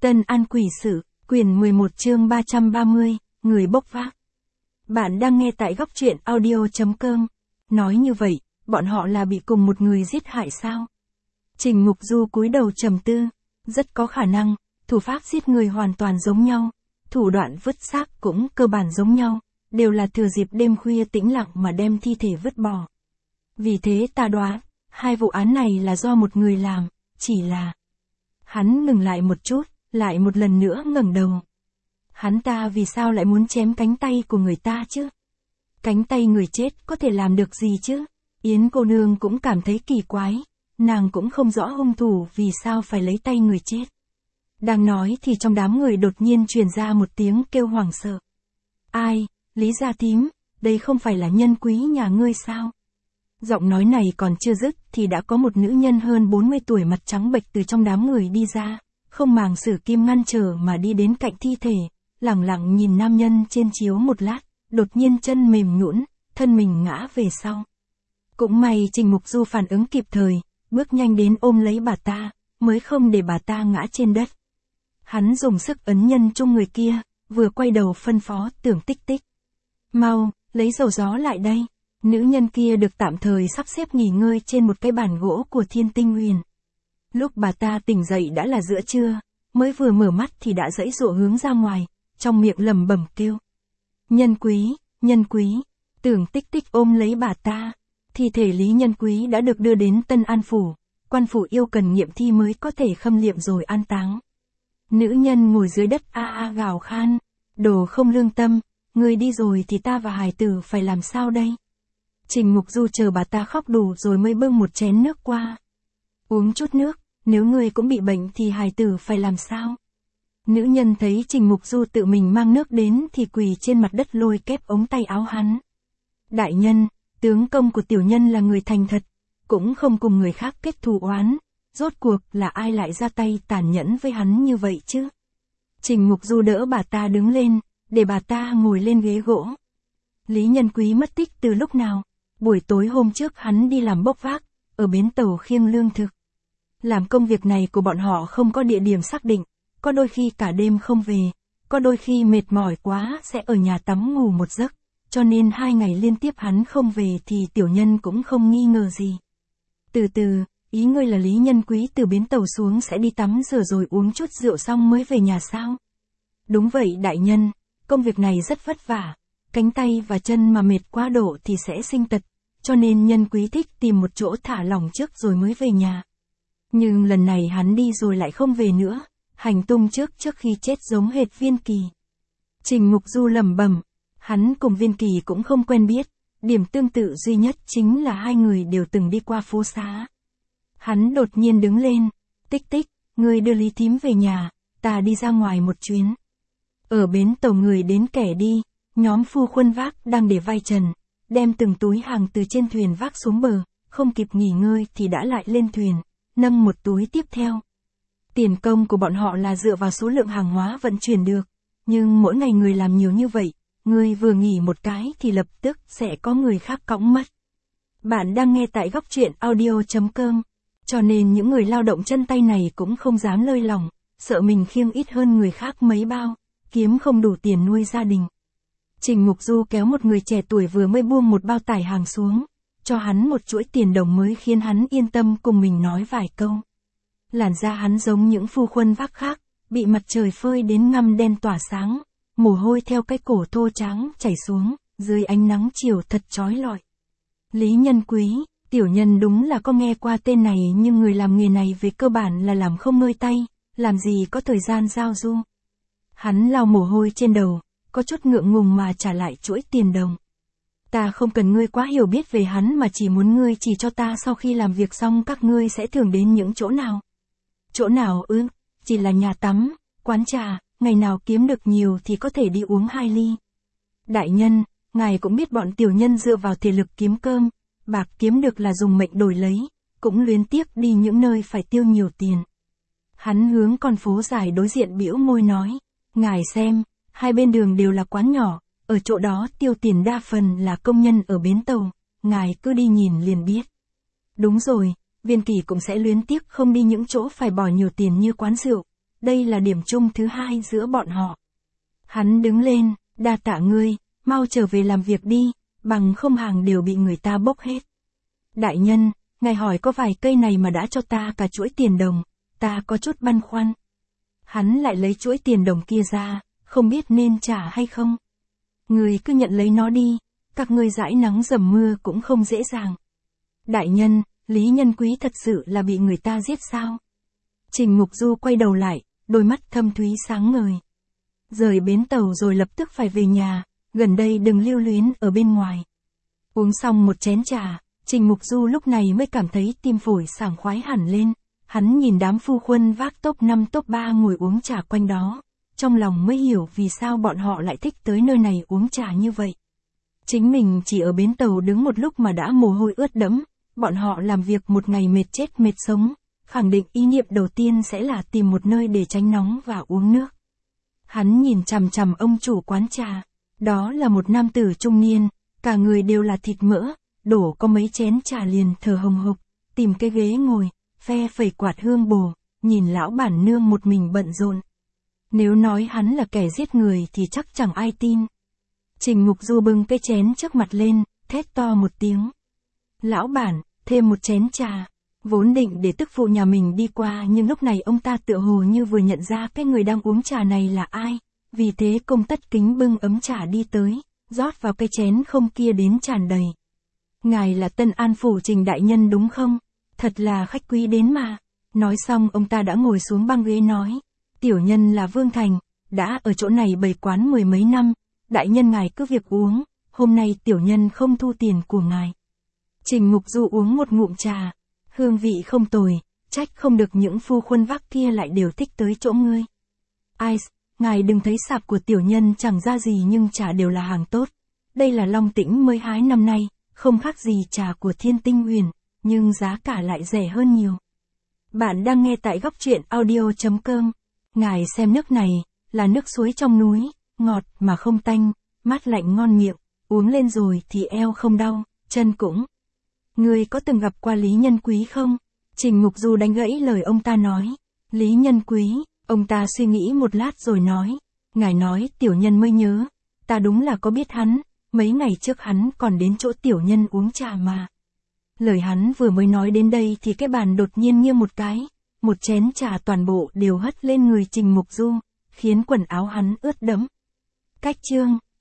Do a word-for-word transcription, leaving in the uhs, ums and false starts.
Tân An Quỷ Sự, quyển mười một chương ba trăm ba mươi, người bốc vác. Bạn đang nghe tại góc truyện audio chấm com. Nói như vậy, bọn họ là bị cùng một người giết hại sao? Trình Mục Du cúi đầu trầm tư, rất có khả năng, thủ pháp giết người hoàn toàn giống nhau, thủ đoạn vứt xác cũng cơ bản giống nhau, đều là thừa dịp đêm khuya tĩnh lặng mà đem thi thể vứt bỏ. Vì thế ta đoán, hai vụ án này là do một người làm, chỉ là... Hắn ngừng lại một chút, lại một lần nữa ngẩng đầu. Hắn ta vì sao lại muốn chém cánh tay của người ta chứ? Cánh tay người chết có thể làm được gì chứ? Yến cô nương cũng cảm thấy kỳ quái, nàng cũng không rõ hung thủ vì sao phải lấy tay người chết. Đang nói thì trong đám người đột nhiên truyền ra một tiếng kêu hoảng sợ. Ai, Lý Gia Thím, đây không phải là Nhân Quý nhà ngươi sao? Giọng nói này còn chưa dứt thì đã có một nữ nhân hơn bốn mươi tuổi mặt trắng bệch từ trong đám người đi ra, không màng sử kim ngăn trở mà đi đến cạnh thi thể, lẳng lặng nhìn nam nhân trên chiếu một lát, đột nhiên chân mềm nhũn, thân mình ngã về sau. Cũng may Trình Mục Du phản ứng kịp thời, bước nhanh đến ôm lấy bà ta, mới không để bà ta ngã trên đất. Hắn dùng sức ấn nhân chung người kia, vừa quay đầu phân phó Tưởng Tích Tích. Mau, lấy dầu gió lại đây. Nữ nhân kia được tạm thời sắp xếp nghỉ ngơi trên một cái bàn gỗ của Thiên Tinh Huyền. Lúc bà ta tỉnh dậy đã là giữa trưa, mới vừa mở mắt thì đã giãy giụa hướng ra ngoài, trong miệng lẩm bẩm kêu. Nhân Quý, Nhân Quý, Tưởng Tích Tích ôm lấy bà ta. Thi thể Lý Nhân Quý đã được đưa đến Tân An Phủ, quan phủ yêu cần nghiệm thi mới có thể khâm liệm rồi an táng. Nữ nhân ngồi dưới đất a a gào khan, đồ không lương tâm, người đi rồi thì ta và hài tử phải làm sao đây? Trình Mục Du chờ bà ta khóc đủ rồi mới bưng một chén nước qua. Uống chút nước, nếu người cũng bị bệnh thì hài tử phải làm sao? Nữ nhân thấy Trình Mục Du tự mình mang nước đến thì quỳ trên mặt đất lôi kép ống tay áo hắn. Đại nhân, tướng công của tiểu nhân là người thành thật, cũng không cùng người khác kết thù oán, rốt cuộc là ai lại ra tay tàn nhẫn với hắn như vậy chứ? Trình Mục Du đỡ bà ta đứng lên, để bà ta ngồi lên ghế gỗ. Lý Nhân Quý mất tích từ lúc nào? Buổi tối hôm trước hắn đi làm bốc vác, ở bến tàu khiêng lương thực. Làm công việc này của bọn họ không có địa điểm xác định, có đôi khi cả đêm không về, có đôi khi mệt mỏi quá sẽ ở nhà tắm ngủ một giấc, cho nên hai ngày liên tiếp hắn không về thì tiểu nhân cũng không nghi ngờ gì. Từ từ, ý ngươi là Lý Nhân Quý từ bến tàu xuống sẽ đi tắm rửa rồi uống chút rượu xong mới về nhà sao? Đúng vậy đại nhân, công việc này rất vất vả, cánh tay và chân mà mệt quá độ thì sẽ sinh tật. Cho nên Nhân Quý thích tìm một chỗ thả lỏng trước rồi mới về nhà. Nhưng lần này hắn đi rồi lại không về nữa, hành tung trước trước khi chết giống hệt Viên Kỳ. Trình Mục Du lẩm bẩm, hắn cùng Viên Kỳ cũng không quen biết, điểm tương tự duy nhất chính là hai người đều từng đi qua phố xá. Hắn đột nhiên đứng lên, Tích Tích, ngươi đưa Lý Thím về nhà, ta đi ra ngoài một chuyến. Ở bến tàu người đến kẻ đi, nhóm phu khuân vác đang để vai trần. Đem từng túi hàng từ trên thuyền vác xuống bờ, không kịp nghỉ ngơi thì đã lại lên thuyền, nâng một túi tiếp theo. Tiền công của bọn họ là dựa vào số lượng hàng hóa vận chuyển được, nhưng mỗi ngày người làm nhiều như vậy, người vừa nghỉ một cái thì lập tức sẽ có người khác cõng mất. Bạn đang nghe tại góc truyện audio chấm com, cho nên những người lao động chân tay này cũng không dám lơi lỏng, sợ mình khiêng ít hơn người khác mấy bao, kiếm không đủ tiền nuôi gia đình. Trình Mục Du kéo một người trẻ tuổi vừa mới buông một bao tải hàng xuống, cho hắn một chuỗi tiền đồng mới khiến hắn yên tâm cùng mình nói vài câu. Làn da hắn giống những phu khuân vác khác, bị mặt trời phơi đến ngăm đen tỏa sáng, mồ hôi theo cái cổ thô trắng chảy xuống, dưới ánh nắng chiều thật chói lọi. Lý Nhân Quý, tiểu nhân đúng là có nghe qua tên này nhưng người làm nghề này về cơ bản là làm không ngơi tay, làm gì có thời gian giao du. Hắn lau mồ hôi trên đầu, có chút ngượng ngùng mà trả lại chuỗi tiền đồng. Ta không cần ngươi quá hiểu biết về hắn mà chỉ muốn ngươi chỉ cho ta sau khi làm việc xong các ngươi sẽ thường đến những chỗ nào. Chỗ nào ư? Chỉ là nhà tắm, quán trà, ngày nào kiếm được nhiều thì có thể đi uống hai ly. Đại nhân, ngài cũng biết bọn tiểu nhân dựa vào thể lực kiếm cơm, bạc kiếm được là dùng mệnh đổi lấy, cũng luyến tiếc đi những nơi phải tiêu nhiều tiền. Hắn hướng con phố dài đối diện bĩu môi nói, ngài xem. Hai bên đường đều là quán nhỏ, ở chỗ đó tiêu tiền đa phần là công nhân ở bến tàu, ngài cứ đi nhìn liền biết. Đúng rồi, Viên Kỳ cũng sẽ luyến tiếc không đi những chỗ phải bỏ nhiều tiền như quán rượu, đây là điểm chung thứ hai giữa bọn họ. Hắn đứng lên, đa tạ ngươi, mau trở về làm việc đi, bằng không hàng đều bị người ta bốc hết. Đại nhân, ngài hỏi có vài cây này mà đã cho ta cả chuỗi tiền đồng, ta có chút băn khoăn. Hắn lại lấy chuỗi tiền đồng kia ra, không biết nên trả hay không. Người cứ nhận lấy nó đi, các ngươi dãi nắng dầm mưa cũng không dễ dàng. Đại nhân, Lý Nhân Quý thật sự là bị người ta giết sao? Trình Mục Du quay đầu lại, đôi mắt thâm thúy sáng ngời. Rời bến tàu rồi lập tức phải về nhà, gần đây đừng lưu luyến ở bên ngoài. Uống xong một chén trà, Trình Mục Du lúc này mới cảm thấy tim phổi sảng khoái hẳn lên. Hắn nhìn đám phu quân vác top năm top ba ngồi uống trà quanh đó, trong lòng mới hiểu vì sao bọn họ lại thích tới nơi này uống trà như vậy. Chính mình chỉ ở bến tàu đứng một lúc mà đã mồ hôi ướt đẫm, bọn họ làm việc một ngày mệt chết mệt sống, khẳng định ý niệm đầu tiên sẽ là tìm một nơi để tránh nóng và uống nước. Hắn nhìn chằm chằm ông chủ quán trà, đó là một nam tử trung niên, cả người đều là thịt mỡ, đổ có mấy chén trà liền thở hồng hộc, tìm cái ghế ngồi, phe phẩy quạt hương bồ, nhìn lão bản nương một mình bận rộn. Nếu nói hắn là kẻ giết người thì chắc chẳng ai tin. Trình Mục Du bưng cái chén trước mặt lên, thét to một tiếng. Lão bản, thêm một chén trà. Vốn định để tức phụ nhà mình đi qua nhưng lúc này ông ta tựa hồ như vừa nhận ra cái người đang uống trà này là ai. Vì thế công tất kính bưng ấm trà đi tới, rót vào cái chén không kia đến tràn đầy. Ngài là Tân An Phủ Trình đại nhân đúng không? Thật là khách quý đến mà. Nói xong ông ta đã ngồi xuống băng ghế nói. Tiểu nhân là Vương Thành, đã ở chỗ này bày quán mười mấy năm. Đại nhân ngài cứ việc uống, hôm nay tiểu nhân không thu tiền của ngài. Trình Mục Du uống một ngụm trà. Hương vị không tồi, trách không được những phu khuân vác kia lại đều thích tới chỗ ngươi. Ice, ngài đừng thấy sạp của tiểu nhân chẳng ra gì nhưng trà đều là hàng tốt. Đây là Long Tĩnh mới hái năm nay, không khác gì trà của Thiên Tinh Huyền, nhưng giá cả lại rẻ hơn nhiều. Bạn đang nghe tại góc truyện audio chấm com. Ngài xem nước này, là nước suối trong núi, ngọt mà không tanh, mát lạnh ngon miệng, uống lên rồi thì eo không đau, chân cũng. Ngươi có từng gặp qua Lý Nhân Quý không? Trình Mục Du đánh gãy lời ông ta nói. Lý Nhân Quý, ông ta suy nghĩ một lát rồi nói. Ngài nói tiểu nhân mới nhớ, ta đúng là có biết hắn, mấy ngày trước hắn còn đến chỗ tiểu nhân uống trà mà. Lời hắn vừa mới nói đến đây thì cái bàn đột nhiên nghiêng một cái, một chén trà toàn bộ đều hất lên người Trình Mục Du, khiến quần áo hắn ướt đẫm. Cách chương